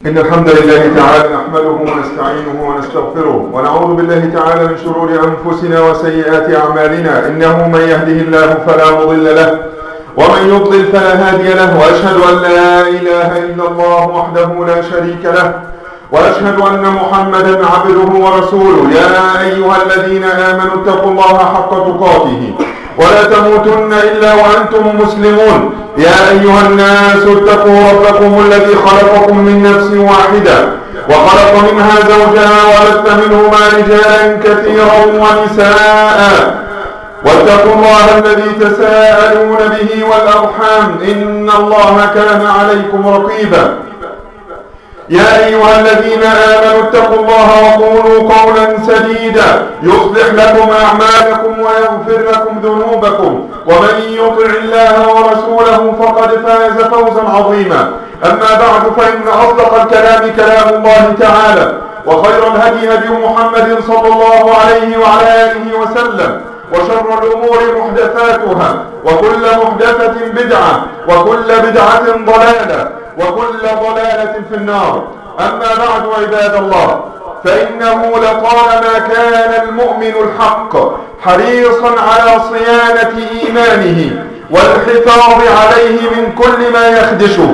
إن الحمد لله تعالى نحمده ونستعينه ونستغفره ونعوذ بالله تعالى من شرور أنفسنا وسيئات أعمالنا. إنه من يهده الله فلا مضل له ومن يضلل فلا هادي له، وأشهد أن لا إله إلا الله وحده لا شريك له، وأشهد أن محمدا عبده ورسوله. يا أيها الذين آمنوا اتقوا الله حق تقاته ولا تموتن إلا وأنتم مسلمون. يا أيها الناس اتقوا ربكم الذي خلقكم من نفس واحدة وخلق منها زوجها وبث منهما رجالا كثيرا ونساء، واتقوا الله الذي تساءلون به والأرحام إن الله كان عليكم رقيبا. يا أيها الذين آمنوا اتقوا الله وقولوا قولا سديدا يصلح لكم أعمالكم ويغفر لكم ذنوبكم، ومن يطع الله ورسوله فقد فاز فوزا عظيما. أما بعد، فإن أصدق الكلام كلام الله تعالى، وخير الهدي هدي محمد صلى الله عليه وعلى آله وسلم، وشر الأمور محدثاتها، وكل محدثة بدعة، وكل بدعة ضلالة، وكل ضلالة في النار. أما بعد، عباد الله، فإنه لطالما كان المؤمن الحق حريصا على صيانة إيمانه والحفاظ عليه من كل ما يخدشه،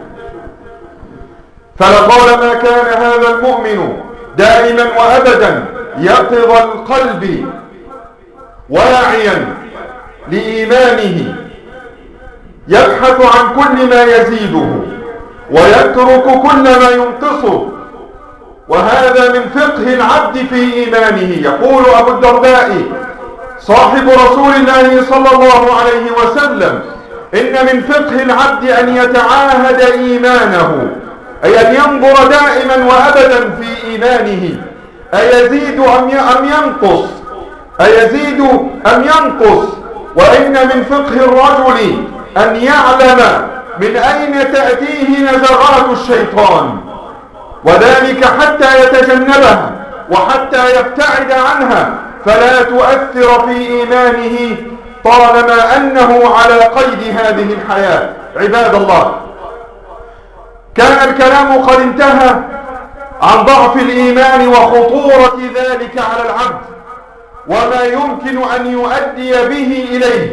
فلطالما كان هذا المؤمن دائما وأبدا يقظ القلب واعيا لإيمانه، يبحث عن كل ما يزيده ويترك كل ما ينقصه، وهذا من فقه العبد في إيمانه. يقول أبو الدرداء صاحب رسول الله صلى الله عليه وسلم: إن من فقه العبد أن يتعاهد إيمانه، أي أن ينظر دائما وأبدا في إيمانه أيزيد أم ينقص، أيزيد أم ينقص. وإن من فقه الرجل أن يعلم من أين تأتيه نزغات الشيطان، وذلك حتى يتجنبها وحتى يبتعد عنها فلا تؤثر في إيمانه طالما أنه على قيد هذه الحياة. عباد الله، كان الكلام قد انتهى عن ضعف الإيمان وخطورة ذلك على العبد وما يمكن أن يؤدي به إليه.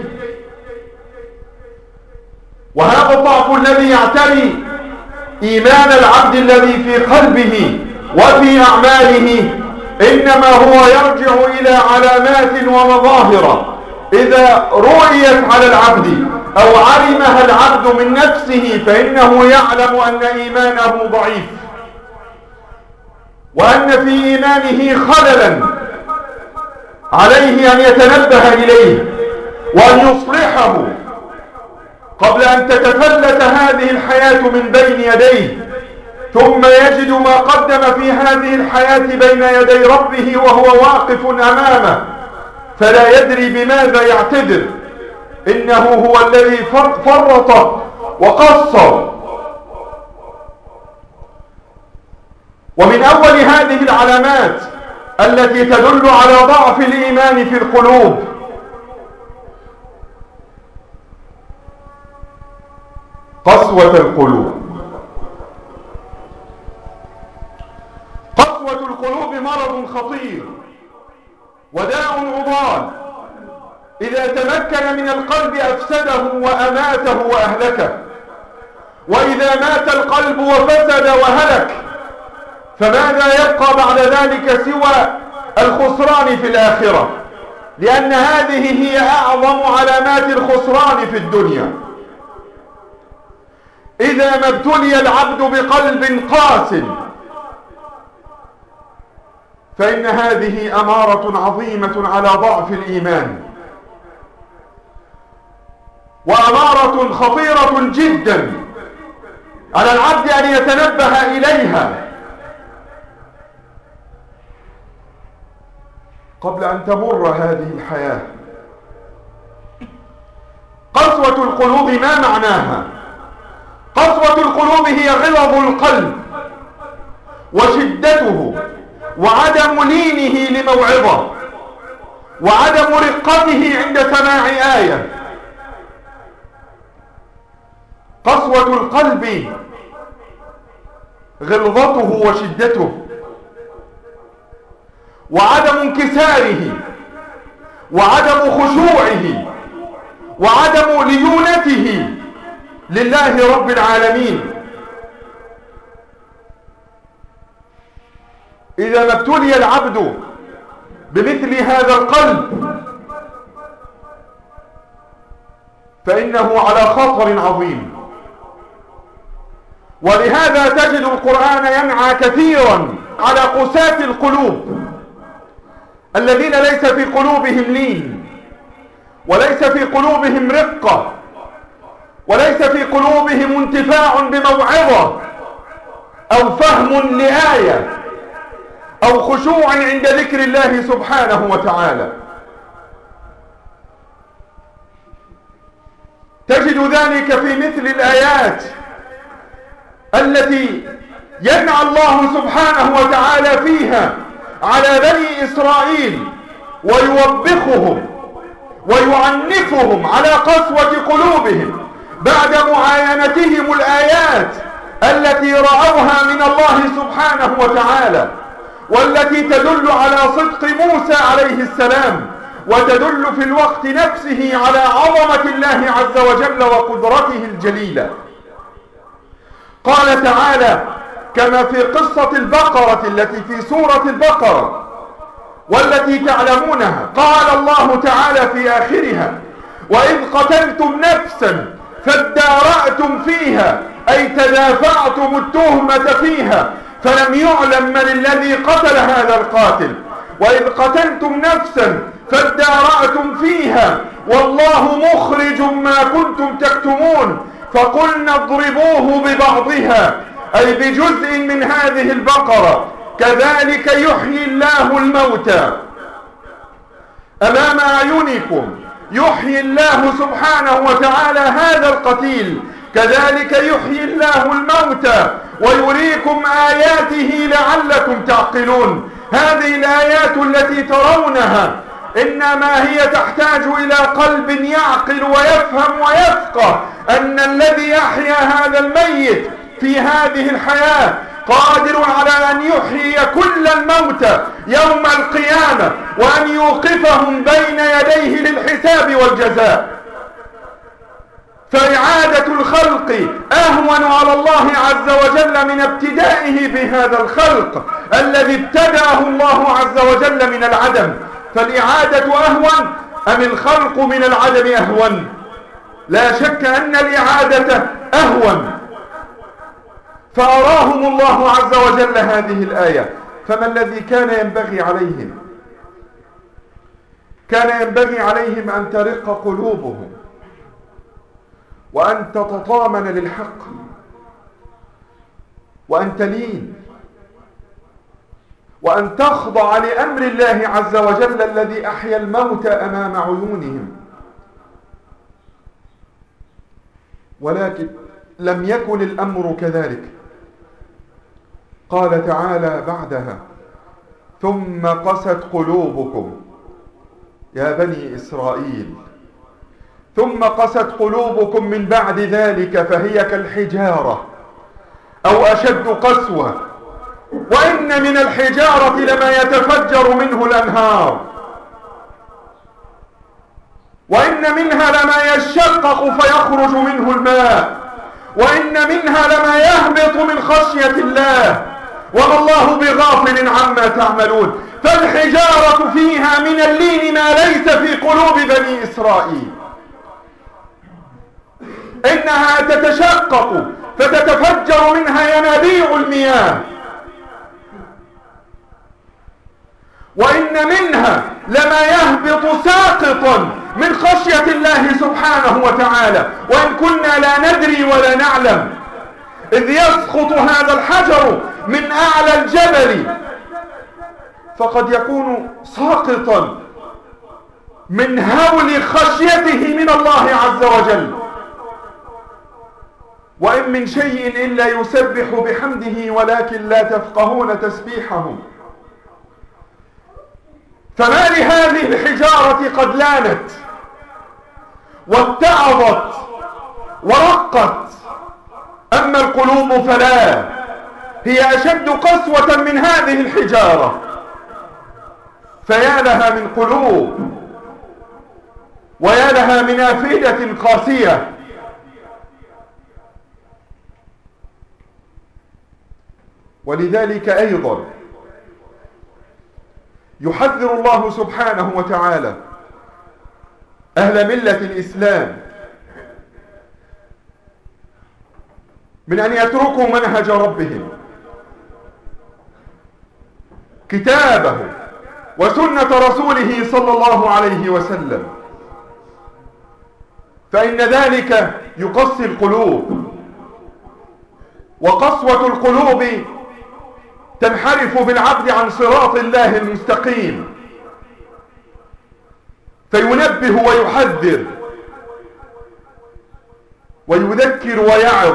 وهذا الضعف الذي يعتري إيمان العبد الذي في قلبه وفي أعماله إنما هو يرجع إلى علامات ومظاهر إذا رؤيت على العبد أو علمها العبد من نفسه فإنه يعلم أن إيمانه ضعيف، وأن في إيمانه خللا عليه أن يتنبه إليه وأن يصلحه قبل أن تتفلت هذه الحياة من بين يديه، ثم يجد ما قدم في هذه الحياة بين يدي ربه وهو واقف أمامه فلا يدري بماذا يعتذر. إنه هو الذي فرط وقصر. ومن أول هذه العلامات التي تدل على ضعف الإيمان في القلوب قسوة القلوب. قسوة القلوب مرض خطير وداء عضال، إذا تمكن من القلب أفسده وأماته وأهلكه، وإذا مات القلب وفسد وهلك فماذا يبقى بعد ذلك سوى الخسران في الآخرة، لأن هذه هي أعظم علامات الخسران في الدنيا. إذا ما ابتلي العبد بقلب قاس فإن هذه أمارة عظيمة على ضعف الإيمان، وأمارة خطيرة جدا على العبد أن يتنبه إليها قبل أن تمر هذه الحياة. قسوة القلوب ما معناها؟ قسوة القلوب هي غلظ القلب وشدته وعدم لينه لموعظة وعدم رقته عند سماع آية. قسوة القلب غلظته وشدته، وعدم انكساره، وعدم خشوعه، وعدم ليونته لله رب العالمين. إذا ما ابتلي العبد بمثل هذا القلب فإنه على خطر عظيم. ولهذا تجد القرآن ينعى كثيرا على قساة القلوب الذين ليس في قلوبهم لين، وليس في قلوبهم رقة، وليس في قلوبهم انتفاع بموعظة أو فهم لآية أو خشوع عند ذكر الله سبحانه وتعالى. تجد ذلك في مثل الآيات التي ينعى الله سبحانه وتعالى فيها على بني إسرائيل ويوبخهم ويعنفهم على قسوة قلوبهم بعد معاينتهم الآيات التي رأوها من الله سبحانه وتعالى، والتي تدل على صدق موسى عليه السلام، وتدل في الوقت نفسه على عظمة الله عز وجل وقدرته الجليلة. قال تعالى كما في قصة البقرة التي في سورة البقرة والتي تعلمونها، قال الله تعالى في آخرها: وإذ قتلتم نفسا فادارأتم فيها، أي تدافعتم التهمة فيها، فلم يعلم من الذي قتل هذا القاتل. وإذ قتلتم نفسا فادارأتم فيها والله مخرج ما كنتم تكتمون، فقلنا اضربوه ببعضها، أي بجزء من هذه البقرة، كذلك يحيي الله الموتى أمام أعينكم. يحيي الله سبحانه وتعالى هذا القتيل، كذلك يحيي الله الموتى ويريكم آياته لعلكم تعقلون. هذه الآيات التي ترونها إنما هي تحتاج إلى قلب يعقل ويفهم ويفقه أن الذي يحيا هذا الميت في هذه الحياة قادر على أن يحيي كل الموتى يوم القيامة، وأن يوقفهم بين يديه للحساب والجزاء. فإعادة الخلق أهون على الله عز وجل من ابتدائه بهذا الخلق الذي ابتدأه الله عز وجل من العدم. فالإعادة أهون أم الخلق من العدم أهون؟ لا شك أن الإعادة أهون. فأراهم الله عز وجل هذه الآية. فما الذي كان ينبغي عليهم؟ كان ينبغي عليهم أن ترق قلوبهم، وأن تتطامن للحق، وأن تلين، وأن تخضع لأمر الله عز وجل الذي أحيا الموت أمام عيونهم. ولكن لم يكن الأمر كذلك. قال تعالى بعدها: ثم قست قلوبكم يا بني إسرائيل، ثم قست قلوبكم من بعد ذلك فهي كالحجارة أو أشد قسوة، وإن من الحجارة لما يتفجر منه الأنهار، وإن منها لما يشقق فيخرج منه الماء، وإن منها لما يهبط من خشية الله، وما الله بغافل عما تعملون. فالحجارة فيها من اللين ما ليس في قلوب بني إسرائيل. إنها تتشقق فتتفجر منها ينابيع المياه، وإن منها لما يهبط ساقطا من خشية الله سبحانه وتعالى، وإن كنا لا ندري ولا نعلم، إذ يسقط هذا الحجر من أعلى الجبل فقد يكون ساقطا من هول خشيته من الله عز وجل. وإن من شيء إلا يسبح بحمده ولكن لا تفقهون تسبيحهم. فما لهذه الحجارة قد لانت واتعظت ورقت، أما القلوب فلا. هي أشد قسوة من هذه الحجارة. فيا لها من قلوب ويا لها من أفئدة قاسية. ولذلك أيضا يحذر الله سبحانه وتعالى أهل ملة الإسلام من أن يتركوا منهج ربهم، كتابه وسنة رسوله صلى الله عليه وسلم، فإن ذلك يقسي القلوب، وقسوة القلوب تنحرف بالعبد عن صراط الله المستقيم. فينبه ويحذر ويذكر ويعظ،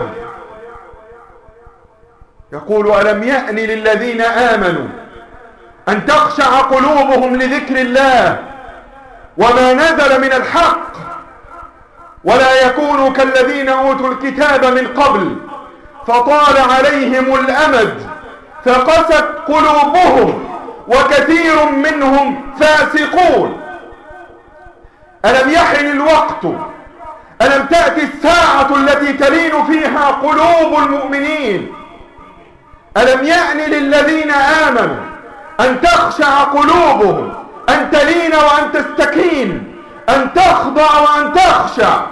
يقول: ألم يأن للذين آمنوا أن تخشع قلوبهم لذكر الله وما نزل من الحق ولا يكونوا كالذين أوتوا الكتاب من قبل فطال عليهم الأمد فقست قلوبهم وكثير منهم فاسقون. ألم يحن الوقت، ألم تأتي الساعة التي تلين فيها قلوب المؤمنين؟ ألم يأن للذين آمنوا أن تخشع قلوبهم، أن تلين وأن تستكين، أن تخضع وأن تخشع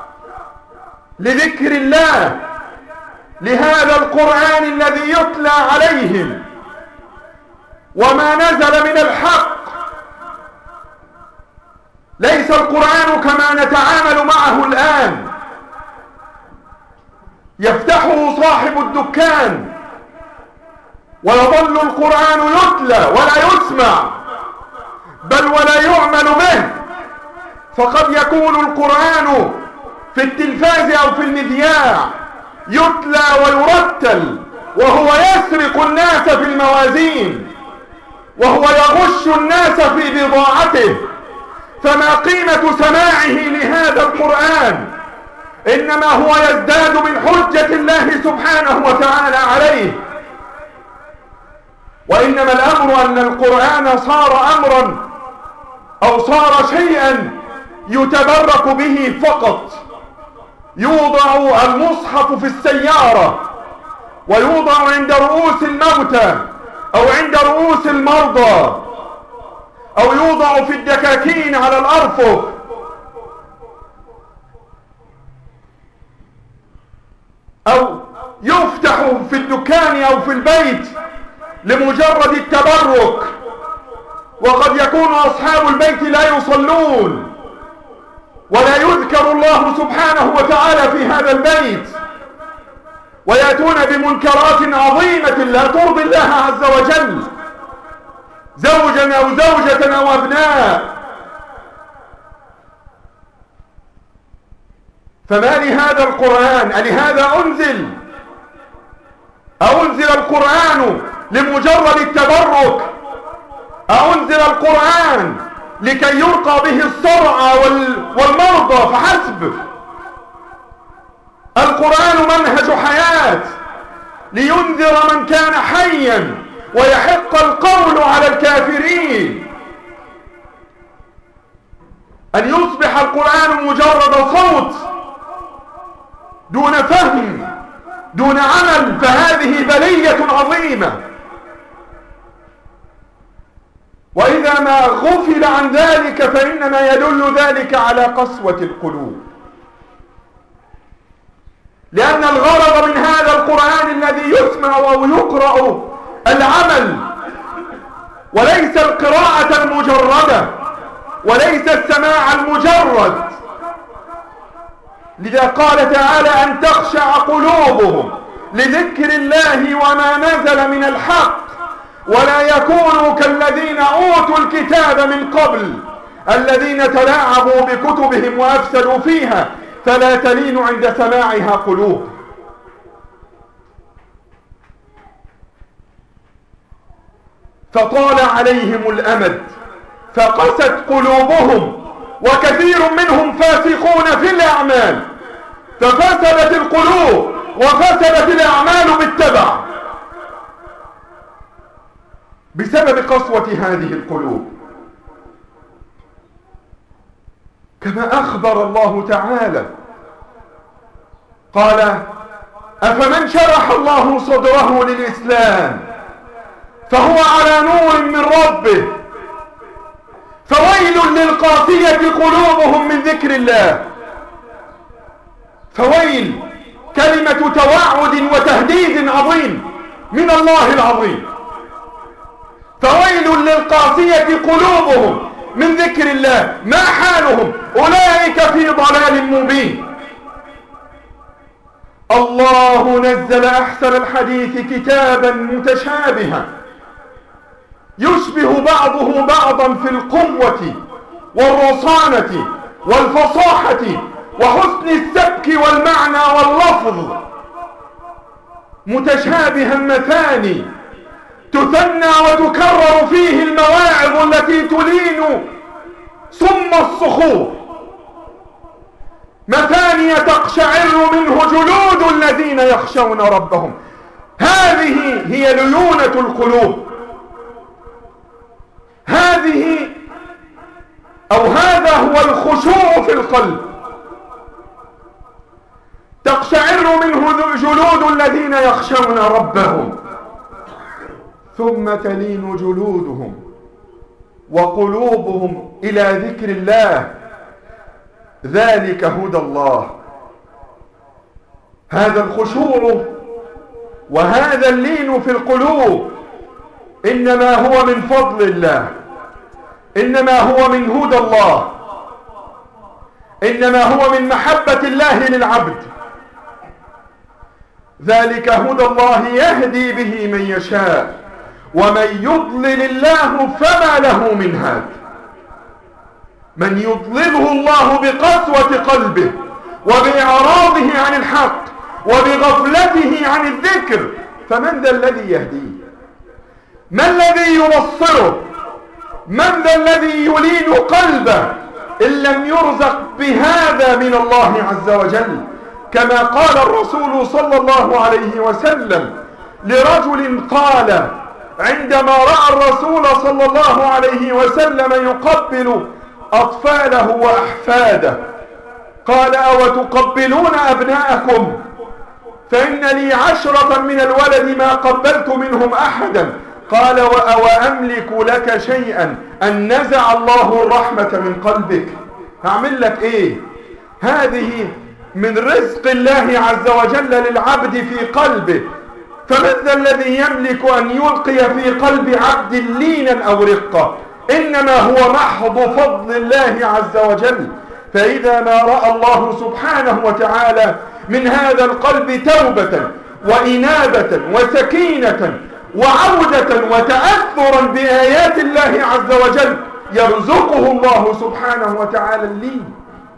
لذكر الله، لهذا القرآن الذي يتلى عليهم وما نزل من الحق. ليس القرآن كما نتعامل معه الآن، يفتحه صاحب الدكان ويظل القرآن يتلى ولا يسمع بل ولا يعمل به. فقد يكون القرآن في التلفاز أو في المذياع يتلى ويرتل وهو يسرق الناس في الموازين وهو يغش الناس في بضاعته. فما قيمة سماعه لهذا القرآن؟ إنما هو يزداد من حجة الله سبحانه وتعالى عليه. وإنما الأمر أن القرآن صار أمرا أو صار شيئا يتبرك به فقط. يوضع المصحف في السيارة ويوضع عند رؤوس الموتى أو عند رؤوس المرضى أو يوضع في الدكاكين على الأرفف أو يفتح في الدكان أو في البيت لمجرد التبرك. وقد يكون أصحاب البيت لا يصلون ولا يذكر الله سبحانه وتعالى في هذا البيت، ويأتون بمنكرات عظيمة لا ترضي الله عز وجل، زوجا أو زوجة أو أبناء. فما لهذا القرآن؟ لهذا أنزل القرآن لمجرد التبرك؟ أنزل القرآن لكي يرقى به الصرع والمرضى فحسب؟ القرآن منهج حياة لينذر من كان حيا ويحق القول على الكافرين. أن يصبح القرآن مجرد صوت دون فهم دون عمل، فهذه بلية عظيمة. وإذا ما غفل عن ذلك فإنما يدل ذلك على قسوة القلوب، لأن الغرض من هذا القرآن الذي يسمع أو يقرأ العمل، وليس القراءة المجردة وليس السماع المجرد. لذا قال تعالى: أن تخشع قلوبهم لذكر الله وما نزل من الحق ولا يكونوا كالذين أوتوا الكتاب من قبل الذين تلاعبوا بكتبهم وأفسدوا فيها فلا تلين عند سماعها قلوب. فطال عليهم الأمد فقست قلوبهم وكثير منهم فاسقون في الأعمال. ففسدت القلوب وفسدت الأعمال بالتبع. بسبب قسوة هذه القلوب. كما أخبر الله تعالى قال: أفمن شرح الله صدره للإسلام فهو على نور من ربه فويل للقاسية قلوبهم من ذكر الله. فويل كلمة توعد وتهديد عظيم من الله العظيم. فويل للقاسية قلوبهم من ذكر الله. ما حالهم؟ أولئك في ضلال مبين. الله نزل أحسن الحديث كتابا متشابها يشبه بعضه بعضا في القوة والرصانة والفصاحة وحسن السبك والمعنى واللفظ، متشابها مثاني تثنى وتكرر فيه المواعظ التي تلين صم الصخور، مثاني تقشعر منه جلود الذين يخشون ربهم. هذه هي ليونة القلوب. هذا هو الخشوع في القلب. تقشعر منه جلود الذين يخشون ربهم ثم تلين جلودهم وقلوبهم إلى ذكر الله. ذلك هدى الله. هذا الخشوع وهذا اللين في القلوب إنما هو من فضل الله، إنما هو من هدى الله، إنما هو من محبة الله للعبد. ذلك هدى الله يهدي به من يشاء ومن يضلل الله فما له من هاد. من يضلله الله بقسوة قلبه وبإعراضه عن الحق وبغفلته عن الذكر فمن ذا الذي يهديه؟ ما الذي يبصره؟ من ذا الذي يلين قلبه إن لم يرزق بهذا من الله عز وجل؟ كما قال الرسول صلى الله عليه وسلم لرجل قال عندما رأى الرسول صلى الله عليه وسلم يقبل أطفاله وأحفاده قال: أو تقبلون أبناءكم؟ فإن لي 10 من الولد ما قبلت منهم أحدا. قال: أو أملك لك شيئا أن نزع الله الرحمة من قلبك؟ هعمل لك إيه؟ هذه من رزق الله عز وجل للعبد في قلبه. فمن ذا الذي يملك أن يلقي في قلب عبد لينا أو رقة؟ إنما هو محض فضل الله عز وجل. فإذا ما رأى الله سبحانه وتعالى من هذا القلب توبة وإنابة وسكينة وعودة وتأثرا بآيات الله عز وجل يرزقه الله سبحانه وتعالى اللين،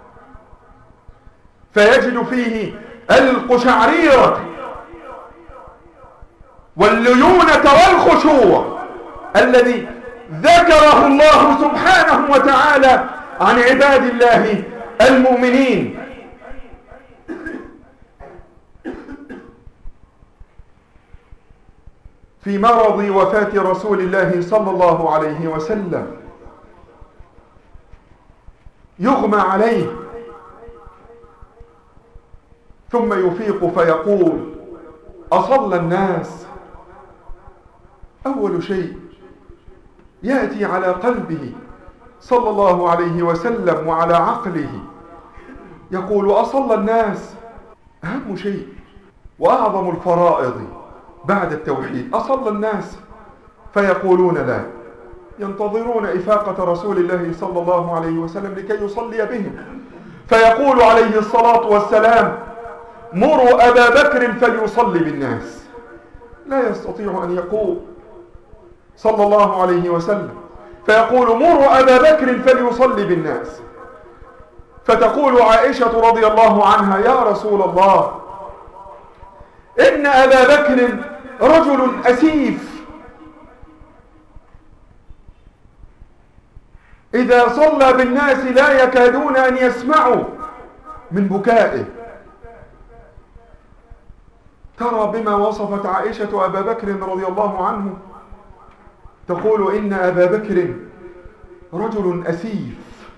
فيجد فيه القشعريرة والليونة والخشوع الذي ذكره الله سبحانه وتعالى عن عباد الله المؤمنين. في مرض وفاة رسول الله صلى الله عليه وسلم يغمى عليه ثم يفيق فيقول: أصلى الناس؟ أول شيء يأتي على قلبه صلى الله عليه وسلم وعلى عقله يقول: أصلى الناس؟ أهم شيء وأعظم الفرائض بعد التوحيد أصلى الناس؟ فيقولون لا، ينتظرون إفاقة رسول الله صلى الله عليه وسلم لكي يصلي بهم، فيقول عليه الصلاة والسلام: مروا أبا بكر فليصلي بالناس. لا يستطيع أن يقوم صلى الله عليه وسلم، فيقول: مروا أبا بكر فليصلي بالناس. فتقول عائشة رضي الله عنها: يا رسول الله، إن أبا بكر رجل أسيف، إذا صلى بالناس لا يكادون أن يسمعوا من بكائه. ترى بما وصفت عائشة أبا بكر رضي الله عنه، تقول إن أبا بكر رجل أسيف،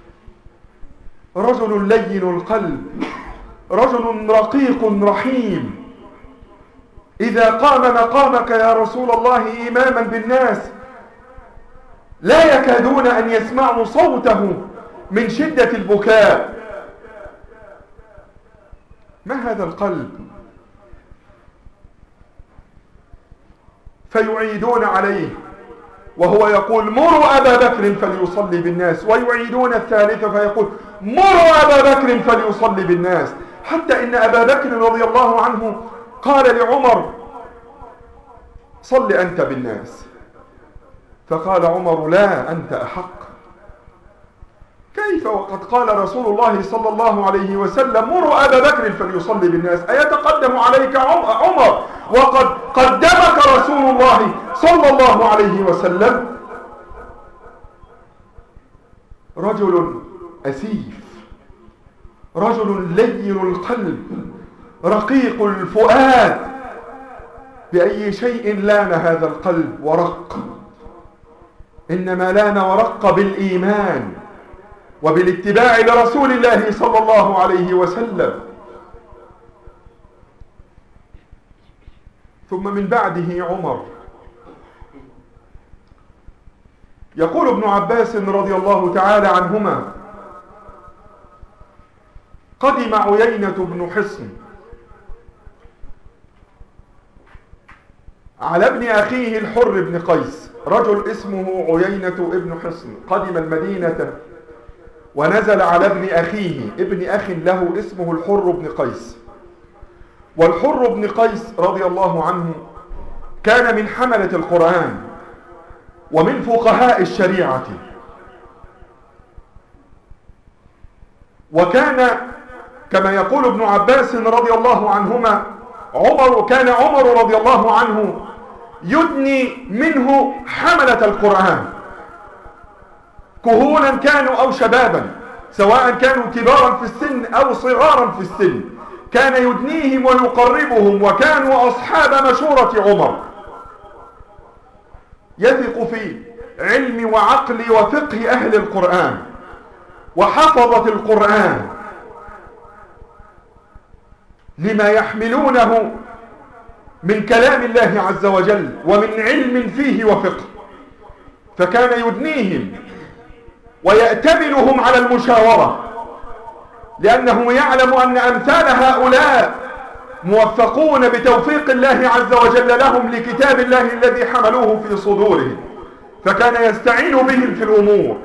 رجل لين القلب، رجل رقيق رحيم، إذا قام مقامك يا رسول الله إماما بالناس لا يكادون أن يسمعوا صوته من شدة البكاء. ما هذا القلب؟ فيعيدون عليه وهو يقول مروا أبا بكر فليصلي بالناس، ويعيدون الثالثة فيقول مروا أبا بكر فليصلي بالناس، حتى إن أبا بكر رضي الله عنه قال لعمر صل أنت بالناس، فقال عمر لا أنت أحق. كيف وقد قال رسول الله صلى الله عليه وسلم مروا أبا بكر فليصلي بالناس، أيتقدم عليك عمر وقد قدمك رسول الله صلى الله عليه وسلم؟ رجل أسيف، رجل لين القلب، رقيق الفؤاد، بأي شيء لان هذا القلب ورق؟ إنما لان ورق بالإيمان وبالاتباع لرسول الله صلى الله عليه وسلم. ثم من بعده عمر. يقول ابن عباس رضي الله تعالى عنهما قدم عيينة بن حصن على ابن أخيه الحر بن قيس، رجل اسمه عيينة ابن حصن قدم المدينة ونزل على ابن أخيه، ابن أخ له اسمه الحر بن قيس. والحر بن قيس رضي الله عنه كان من حملة القرآن ومن فقهاء الشريعة، وكان كما يقول ابن عباس رضي الله عنهما كان عمر رضي الله عنه يدني منه حملة القرآن كهولا كانوا أو شبابا، سواء كانوا كبارا في السن أو صغارا في السن، كان يدنيهم ويقربهم، وكانوا أصحاب مشورة عمر، يثق في علم وعقل وفقه أهل القرآن وحفظة القرآن لما يحملونه من كلام الله عز وجل ومن علم فيه وفقه، فكان يدنيهم ويأتمنهم على المشاورة، لأنه يعلم أن أمثال هؤلاء موفقون بتوفيق الله عز وجل لهم لكتاب الله الذي حملوه في صدورهم، فكان يستعين بهم في الأمور.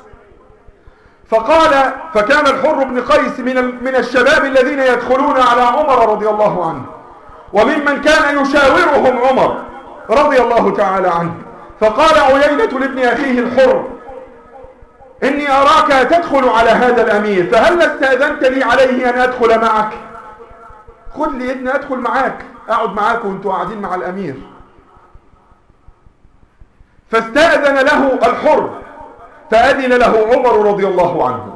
فكان الحر بن قيس من الشباب الذين يدخلون على عمر رضي الله عنه، وممن كان يشاورهم عمر رضي الله تعالى عنه. فقال عيينة لابن أخيه الحر إني أراك تدخل على هذا الأمير، فهل استأذنت لي عليه أن أدخل معك؟ خذ لي إذن أدخل معاك، أقعد معاك وأنتوا قاعدين مع الأمير. فاستأذن له الحر، فأذن له عمر رضي الله عنه.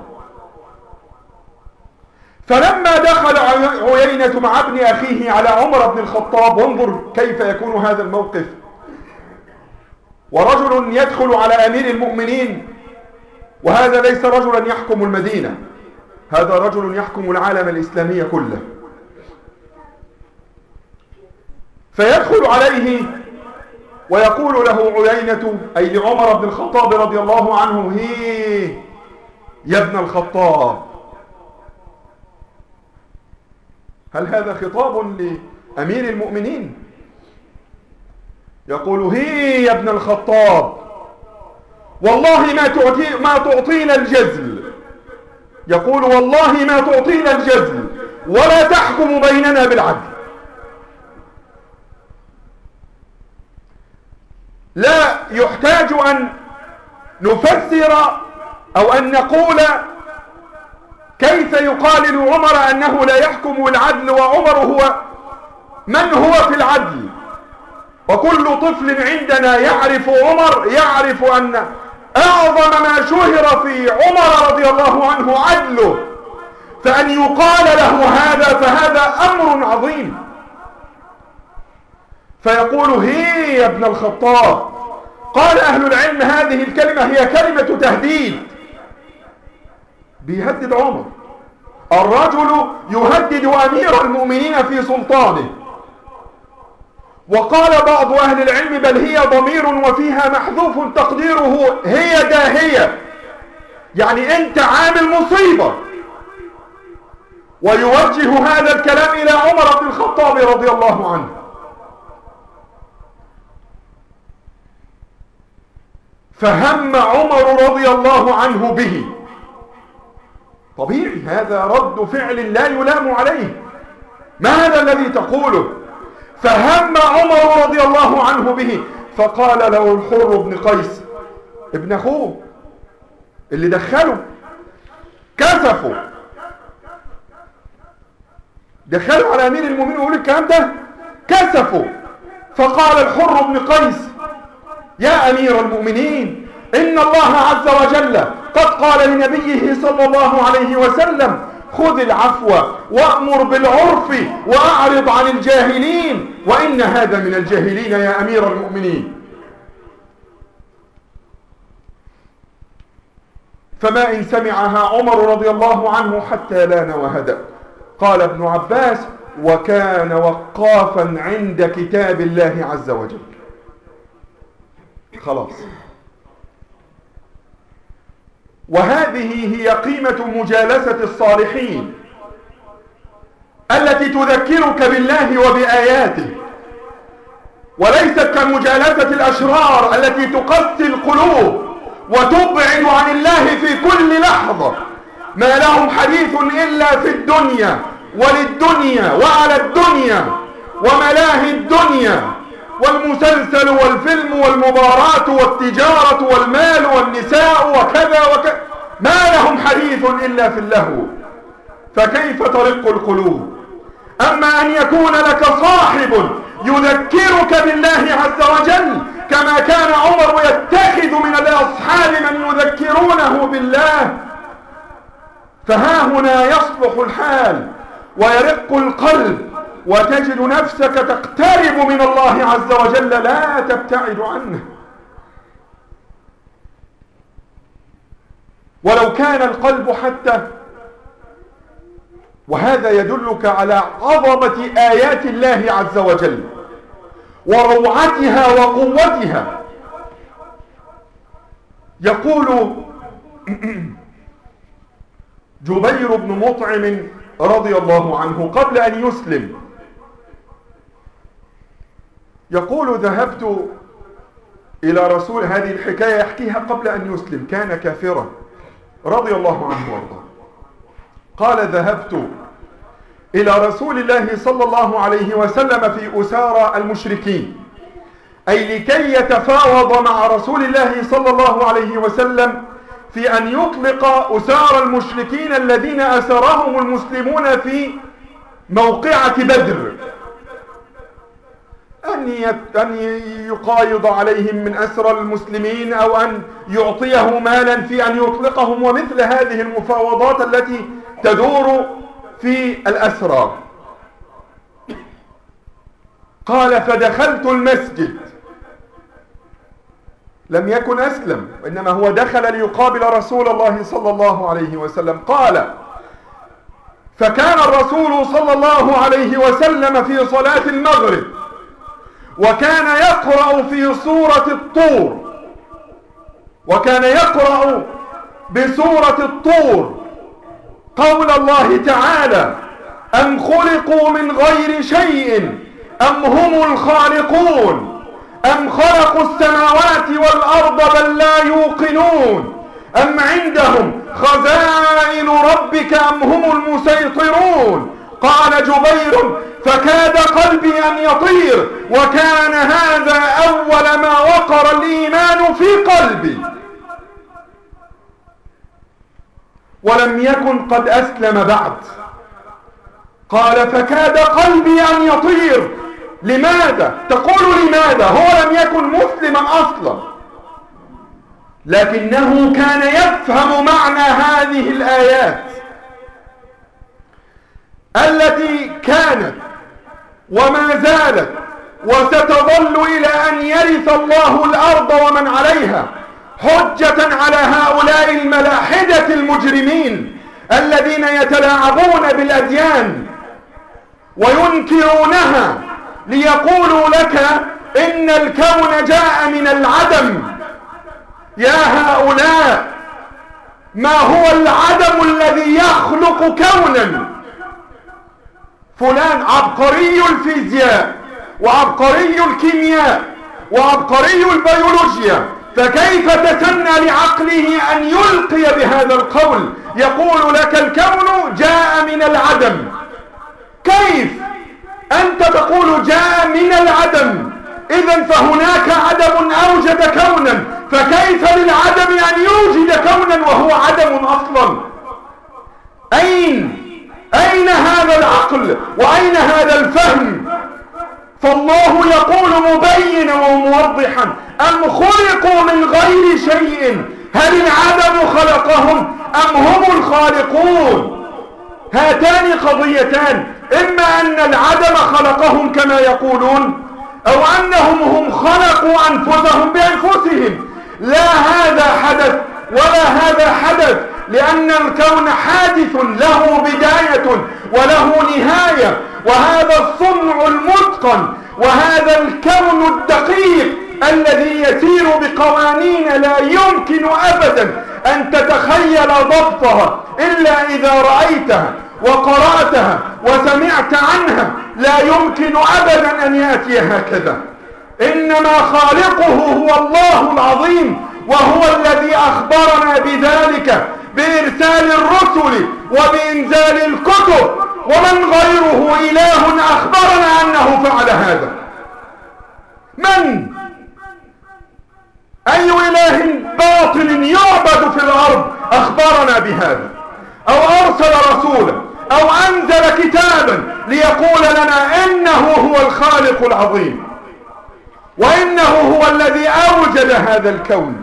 فلما دخل عيينة مع ابن أخيه على عمر بن الخطاب، وانظر كيف يكون هذا الموقف، ورجل يدخل على أمير المؤمنين، وهذا ليس رجلا يحكم المدينة، هذا رجل يحكم العالم الإسلامي كله. فيدخل عليه ويقول له عيينة أي لعمر بن الخطاب رضي الله عنه هي يا ابن الخطاب. هل هذا خطاب لأمير المؤمنين؟ يقول هي يا ابن الخطاب والله ما تعطينا الجزل، يقول والله ما تعطينا الجزل ولا تحكم بيننا بالعدل. لا يحتاج أن نفسر أو أن نقول كيف يقال لعمر أنه لا يحكم العدل، وعمر هو من هو في العدل، وكل طفل عندنا يعرف عمر يعرف أن أعظم ما شهر في عمر رضي الله عنه عدله، فأن يقال له هذا فهذا أمر عظيم. فيقول هي يا ابن الخطاب قال أهل العلم هذه الكلمة هي كلمة تهديد، بيهدد عمر. الرجل يهدد أمير المؤمنين في سلطانه. وقال بعض أهل العلم بل هي ضمير وفيها محذوف تقديره هي داهية، يعني أنت عامل مصيبة. ويوجه هذا الكلام إلى عمر بن الخطاب رضي الله عنه. فهم عمر رضي الله عنه به. طبيعي، هذا رد فعل لا يلام عليه. ما هذا الذي تقوله؟ فهم عمر رضي الله عنه به، فقال له الحر بن قيس ابن أخوه اللي دخله، كسفوا دخلوا على أمير المؤمنين ويقول الكلام ده، كسفوا. فقال الحر بن قيس يا أمير المؤمنين، إن الله عز وجل قد قال لنبيه صلى الله عليه وسلم خذ العفو وأمر بالعرف وأعرض عن الجاهلين، وإن هذا من الجاهلين يا أمير المؤمنين. فما إن سمعها عمر رضي الله عنه حتى لان وهدأ. قال ابن عباس وكان وقافا عند كتاب الله عز وجل. خلاص. وهذه هي قيمة مجالسة الصالحين التي تذكرك بالله وبآياته، وليست كمجالسة الأشرار التي تقسي القلوب وتبعد عن الله في كل لحظة. ما لهم حديث إلا في الدنيا وللدنيا وعلى الدنيا وملاهي الدنيا والمسلسل والفيلم والمباراة والتجارة والمال والنساء وكذا وكذا. ما لهم حديث إلا في اللهو، فكيف ترق القلوب؟ أما أن يكون لك صاحب يذكرك بالله عز وجل كما كان عمر يتخذ من الأصحاب من يذكرونه بالله، فها هنا يصلح الحال ويرق القلب، وتجد نفسك تقترب من الله عز وجل لا تبتعد عنه. ولو كان القلب حتى، وهذا يدلك على عظمة آيات الله عز وجل وروعتها وقوتها. يقول جبير بن مطعم رضي الله عنه قبل أن يسلم، يقول ذهبت إلى رسول، هذه الحكاية يحكيها قبل أن يسلم، كان كافرا رضي الله عنه وارضاه. قال ذهبت إلى رسول الله صلى الله عليه وسلم في أسارى المشركين، أي لكي يتفاوض مع رسول الله صلى الله عليه وسلم في أن يطلق أسارى المشركين الذين أسرهم المسلمون في موقعة بدر، أن يقايض عليهم من أسرى المسلمين أو أن يعطيه مالا في أن يطلقهم، ومثل هذه المفاوضات التي تدور في الأسرى. قال فدخلت المسجد، لم يكن أسلم وإنما هو دخل ليقابل رسول الله صلى الله عليه وسلم. قال فكان الرسول صلى الله عليه وسلم في صلاة المغرب، وكان يقرأ في سورة الطور، وكان يقرأ بسورة الطور قول الله تعالى أم خلقوا من غير شيء أم هم الخالقون أم خلقوا السماوات والأرض بل لا يوقنون أم عندهم خزائن ربك أم هم المسيطرون. قال جبير فكاد قلبي أن يطير، وكان هذا أول ما وقر الإيمان في قلبي، ولم يكن قد أسلم بعد. قال فكاد قلبي أن يطير. لماذا؟ تقول لماذا؟ هو لم يكن مسلما أصلا، لكنه كان يفهم معنى هذه الآيات التي كانت وما زالت وستظل إلى أن يرث الله الأرض ومن عليها، حجة على هؤلاء الملاحدة المجرمين الذين يتلاعبون بالأديان وينكرونها ليقولوا لك إن الكون جاء من العدم. يا هؤلاء، ما هو العدم الذي يخلق كونا؟ فلان عبقري الفيزياء وعبقري الكيمياء وعبقري البيولوجيا، فكيف تسنى لعقله أن يلقي بهذا القول؟ يقول لك الكون جاء من العدم. كيف أنت تقول جاء من العدم؟ إذن فهناك عدم أوجد كونا، فكيف للعدم أن يوجد كونا وهو عدم أصلا؟ أين هذا العقل وأين هذا الفهم؟ فالله يقول مبينا وموضحا: أم خلقوا من غير شيء؟ هل العدم خلقهم أم هم الخالقون؟ هاتان قضيتان، إما أن العدم خلقهم كما يقولون، أو أنهم هم خلقوا أنفسهم بأنفسهم. لا هذا حدث ولا هذا حدث، لأن الكون حادث له بداية وله نهاية، وهذا الصنع المتقن وهذا الكون الدقيق الذي يسير بقوانين لا يمكن أبدا أن تتخيل ضبطها إلا إذا رأيتها وقرأتها وسمعت عنها. لا يمكن أبدا أن يأتي هكذا، إنما خالقه هو الله العظيم، وهو الذي أخبرنا بذلك بإرسال الرسل وبإنزال الكتب، ومن غيره إله أخبرنا أنه فعل هذا. من؟ أي إله باطل يعبد في الأرض أخبرنا بهذا، أو أرسل رسولا أو أنزل كتابا ليقول لنا إنه هو الخالق العظيم وإنه هو الذي أوجد هذا الكون؟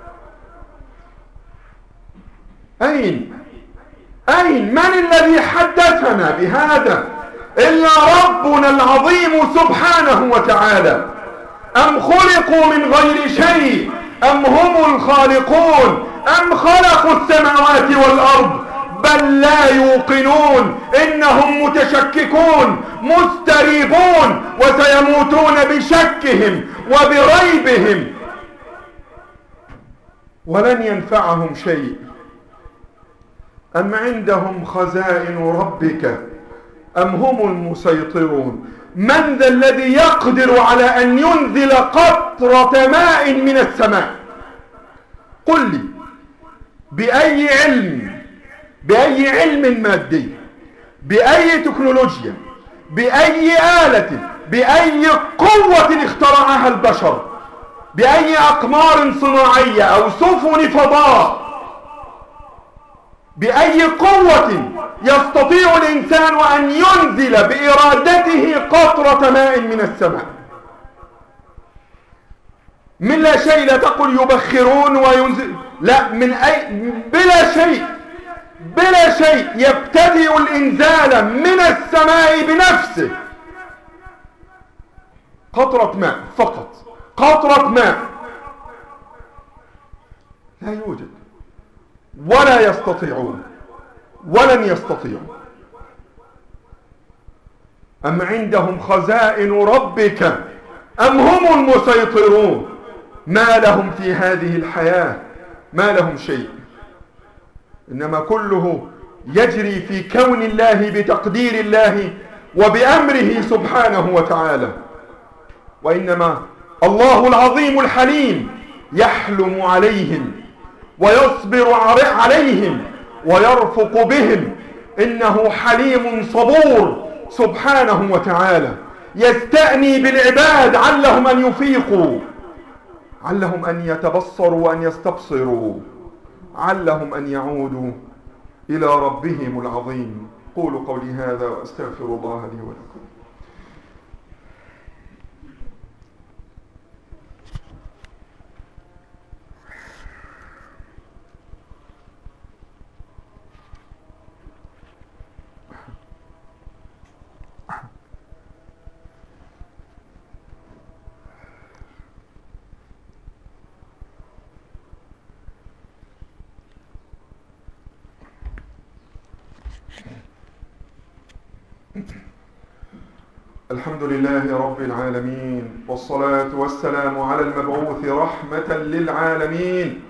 أين من الذي حدثنا بهذا إلا ربنا العظيم سبحانه وتعالى. أم خلقوا من غير شيء أم هم الخالقون أم خلقوا السماوات والأرض بل لا يوقنون إنهم متشككون مستريبون وسيموتون بشكهم وبريبهم ولن ينفعهم شيء. أم عندهم خزائن ربك أم هم المسيطرون؟ من ذا الذي يقدر على أن ينزل قطرة ماء من السماء؟ قل لي بأي علم مادي، بأي تكنولوجيا، بأي آلة، بأي قوة اخترعها البشر، بأي أقمار صناعية أو سفن فضاء، بأي قوة يستطيع الإنسان أن ينزل بإرادته قطرة ماء من السماء؟ من لا شيء. لا تقل يبخرون وينزل، لا، من بلا شيء يبتدئ الإنزال من السماء بنفسه. قطرة ماء فقط، قطرة ماء، لا يوجد ولا يستطيعون ولن يستطيعوا. أم عندهم خزائن ربك أم هم المسيطرون؟ ما لهم في هذه الحياة، ما لهم شيء، إنما كله يجري في كون الله بتقدير الله وبأمره سبحانه وتعالى. وإنما الله العظيم الحليم يحلم عليهم ويصبر عليهم ويرفق بهم، إنه حليم صبور سبحانه وتعالى. يستأني بالعباد علهم أن يفيقوا، علهم أن يتبصروا وأن يستبصروا، علهم أن يعودوا إلى ربهم العظيم. قولوا قولي هذا وأستغفر الله لي ولكم. الحمد لله رب العالمين، والصلاة والسلام على المبعوث رحمة للعالمين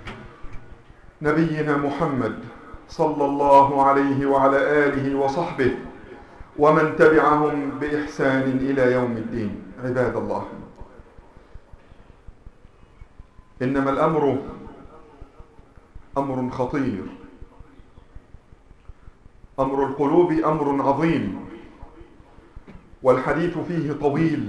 نبينا محمد صلى الله عليه وعلى آله وصحبه ومن تبعهم بإحسان إلى يوم الدين. عباد الله، إنما الأمر أمر خطير، أمر القلوب أمر عظيم، والحديث فيه طويل،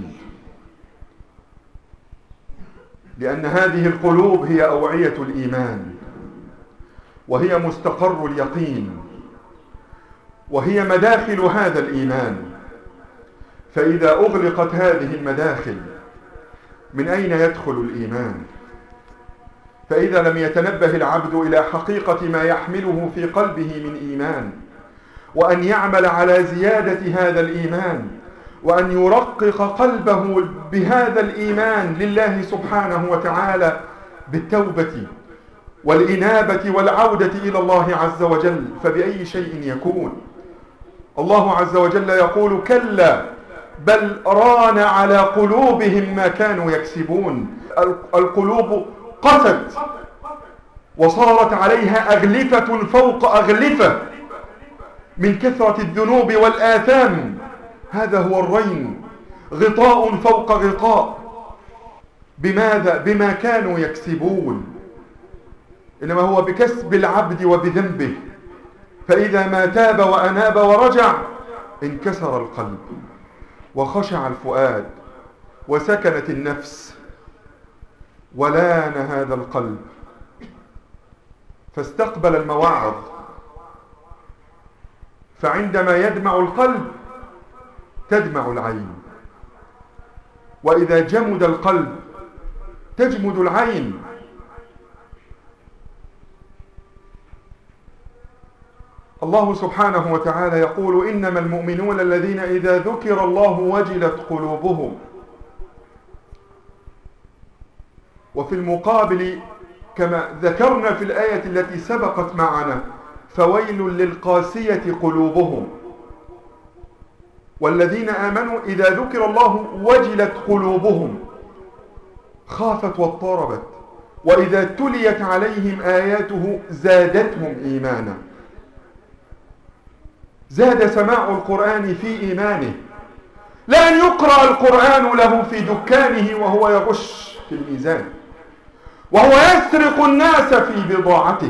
لأن هذه القلوب هي أوعية الإيمان، وهي مستقر اليقين، وهي مداخل هذا الإيمان. فإذا أغلقت هذه المداخل من أين يدخل الإيمان؟ فإذا لم يتنبه العبد إلى حقيقة ما يحمله في قلبه من إيمان، وأن يعمل على زيادة هذا الإيمان، وأن يرقق قلبه بهذا الإيمان لله سبحانه وتعالى بالتوبة والإنابة والعودة إلى الله عز وجل، فبأي شيء يكون؟ الله عز وجل يقول: كلا بل ران على قلوبهم ما كانوا يكسبون. القلوب قست وصارت عليها أغلفة فوق أغلفة من كثرة الذنوب والآثام. هذا هو الرين، غطاء فوق غطاء. بماذا؟ بما كانوا يكسبون. إنما هو بكسب العبد وبذنبه. فإذا ما تاب وأناب ورجع انكسر القلب وخشع الفؤاد وسكنت النفس ولان هذا القلب، فاستقبل المواعظ. فعندما يدمع القلب تدمع العين، وإذا جمد القلب تجمد العين. الله سبحانه وتعالى يقول: إنما المؤمنون الذين إذا ذكر الله وجلت قلوبهم. وفي المقابل كما ذكرنا في الآية التي سبقت معنا: فويل للقاسية قلوبهم. والذين آمنوا إذا ذكر الله وجلت قلوبهم، خافت واضطربت، وإذا تليت عليهم آياته زادتهم إيمانا. زاد سماع القرآن في إيمانه، لا أن يقرأ القرآن له في دكانه وهو يغش في الميزان، وهو يسرق الناس في بضاعته.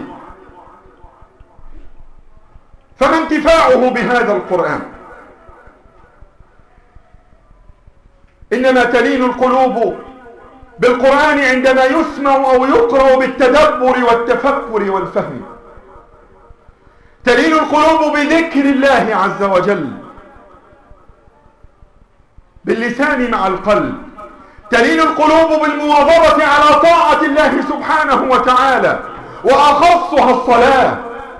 فما انتفاعه بهذا القرآن؟ إنما تلين القلوب بالقرآن عندما يسمع أو يقرأ بالتدبر والتفكر والفهم. تلين القلوب بذكر الله عز وجل باللسان مع القلب. تلين القلوب بالمواظبة على طاعة الله سبحانه وتعالى، وأخصها الصلاة.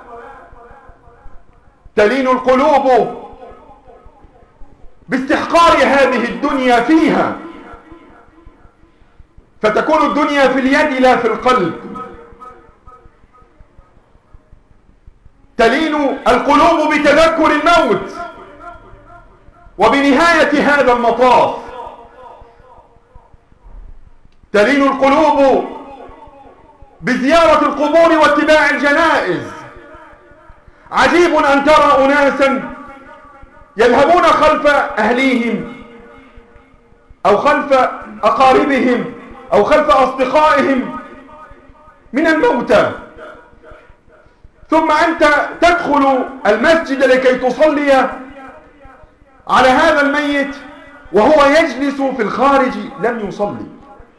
تلين القلوب باستحقار هذه الدنيا فيها، فتكون الدنيا في اليد لا في القلب. تلين القلوب بتذكر الموت وبنهاية هذا المطاف. تلين القلوب بزيارة القبور واتباع الجنائز. عجيب أن ترى أناسا يذهبون خلف أهليهم أو خلف أقاربهم أو خلف أصدقائهم من الموتى، ثم أنت تدخل المسجد لكي تصلي على هذا الميت وهو يجلس في الخارج لم يصلي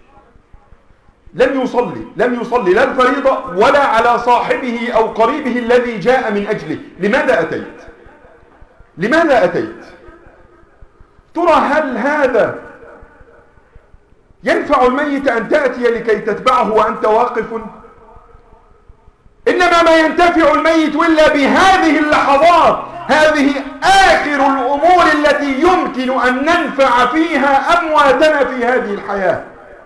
لم يصلي لا الفريضة ولا على صاحبه أو قريبه الذي جاء من أجله. لماذا أتيت؟ ترى هل هذا ينفع الميت أن تأتي لكي تتبعه وأنت واقف؟ إنما ما ينتفع الميت إلا بهذه اللحظات. هذه آخر الأمور التي يمكن أن ننفع فيها أمواتنا في هذه الحياة.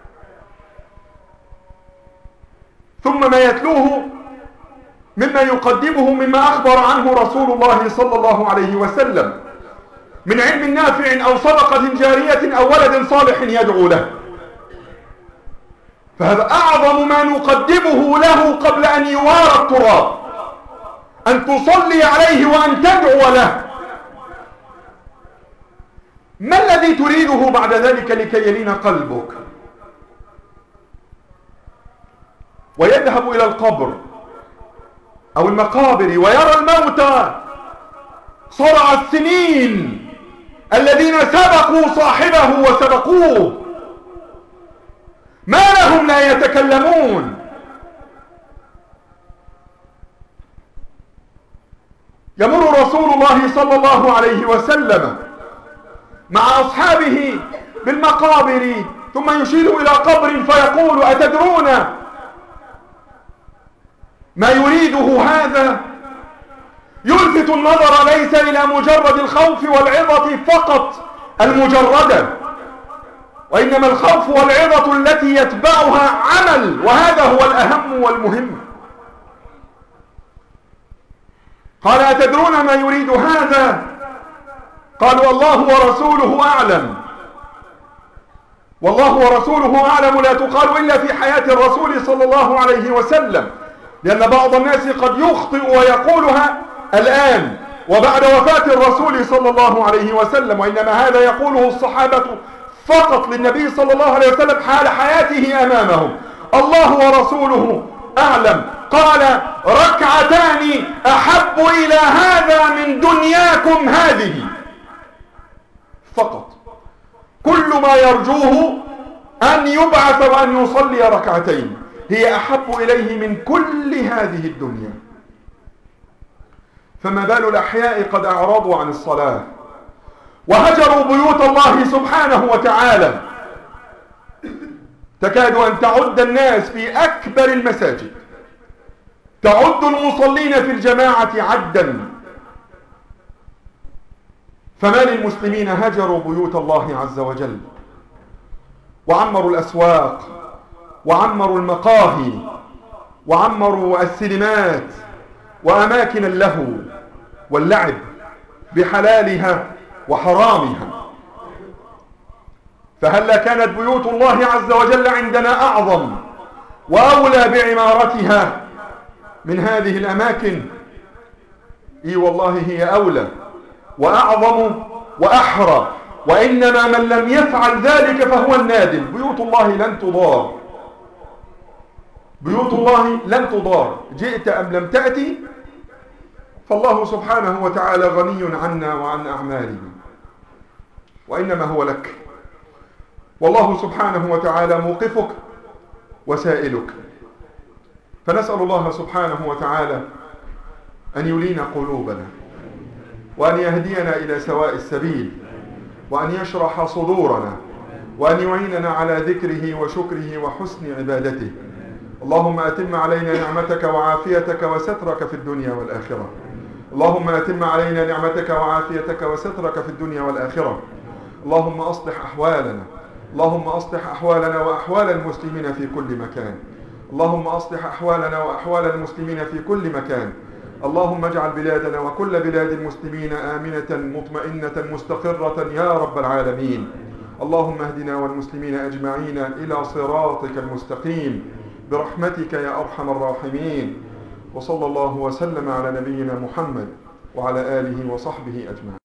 ثم ما يتلوه مما يقدمه مما أخبر عنه رسول الله صلى الله عليه وسلم من علم نافع أو صدقة جارية أو ولد صالح يدعو له. فهذا أعظم ما نقدمه له قبل أن يوارى التراب، أن تصلي عليه وأن تدعو له. ما الذي تريده بعد ذلك لكي يلين قلبك ويذهب إلى القبر أو المقابر ويرى الموتى صرع السنين الذين سبقوا صاحبه وسبقوه، ما لهم لا يتكلمون؟ يمر رسول الله صلى الله عليه وسلم مع أصحابه بالمقابر ثم يشير إلى قبر فيقول: أتدرون ما يريده هذا؟ يلفت النظر ليس إلى مجرد الخوف والعظة فقط المجردة، وإنما الخوف والعظة التي يتبعها عمل، وهذا هو الأهم والمهم. قال: أتدرون ما يريد هذا؟ قالوا: الله ورسوله أعلم. والله ورسوله أعلم لا تقال إلا في حياة الرسول صلى الله عليه وسلم، لأن بعض الناس قد يخطئ ويقولها الآن وبعد وفاة الرسول صلى الله عليه وسلم، وإنما هذا يقوله الصحابة فقط للنبي صلى الله عليه وسلم حال حياته أمامهم. الله ورسوله أعلم. قال: ركعتان أحب إلى هذا من دنياكم هذه. فقط كل ما يرجوه أن يبعث وأن يصلي ركعتين، هي أحب إليه من كل هذه الدنيا. فما بال الأحياء قد أعرضوا عن الصلاة وهجروا بيوت الله سبحانه وتعالى. تكاد أن تعد الناس في أكبر المساجد، تعد المصلين في الجماعة عدا. فما للمسلمين هجروا بيوت الله عز وجل وعمروا الأسواق وعمروا المقاهي وعمروا السينمات وأماكن اللهو واللعب بحلالها وحرامها. فهلا كانت بيوت الله عز وجل عندنا أعظم وأولى بعمارتها من هذه الأماكن؟ إي والله هي أولى وأعظم وأحرى، وإنما من لم يفعل ذلك فهو النادم. بيوت الله لن تضار، بيوت الله لن تضار، جئت أم لم تأتي، فالله سبحانه وتعالى غني عنا وعن أعمالنا، وإنما هو لك. والله سبحانه وتعالى موقفك وسائلك. فنسأل الله سبحانه وتعالى أن يلين قلوبنا وأن يهدينا إلى سواء السبيل وأن يشرح صدورنا وأن يعيننا على ذكره وشكره وحسن عبادته. اللهم أتم علينا نعمتك وعافيتك وسترك في الدنيا والآخرة. اللهم أتم علينا نعمتك وعافيتك وسترك في الدنيا والآخرة. اللهم أصلح أحوالنا، اللهم أصلح أحوالنا وأحوال المسلمين في كل مكان. اللهم أصلح أحوالنا وأحوال المسلمين في كل مكان. اللهم اجعل بلادنا وكل بلاد المسلمين آمنة مطمئنة مستقرة يا رب العالمين. اللهم اهدنا والمسلمين أجمعين إلى صراطك المستقيم برحمتك يا أرحم الراحمين. وصلى الله وسلم على نبينا محمد وعلى آله وصحبه أجمعين.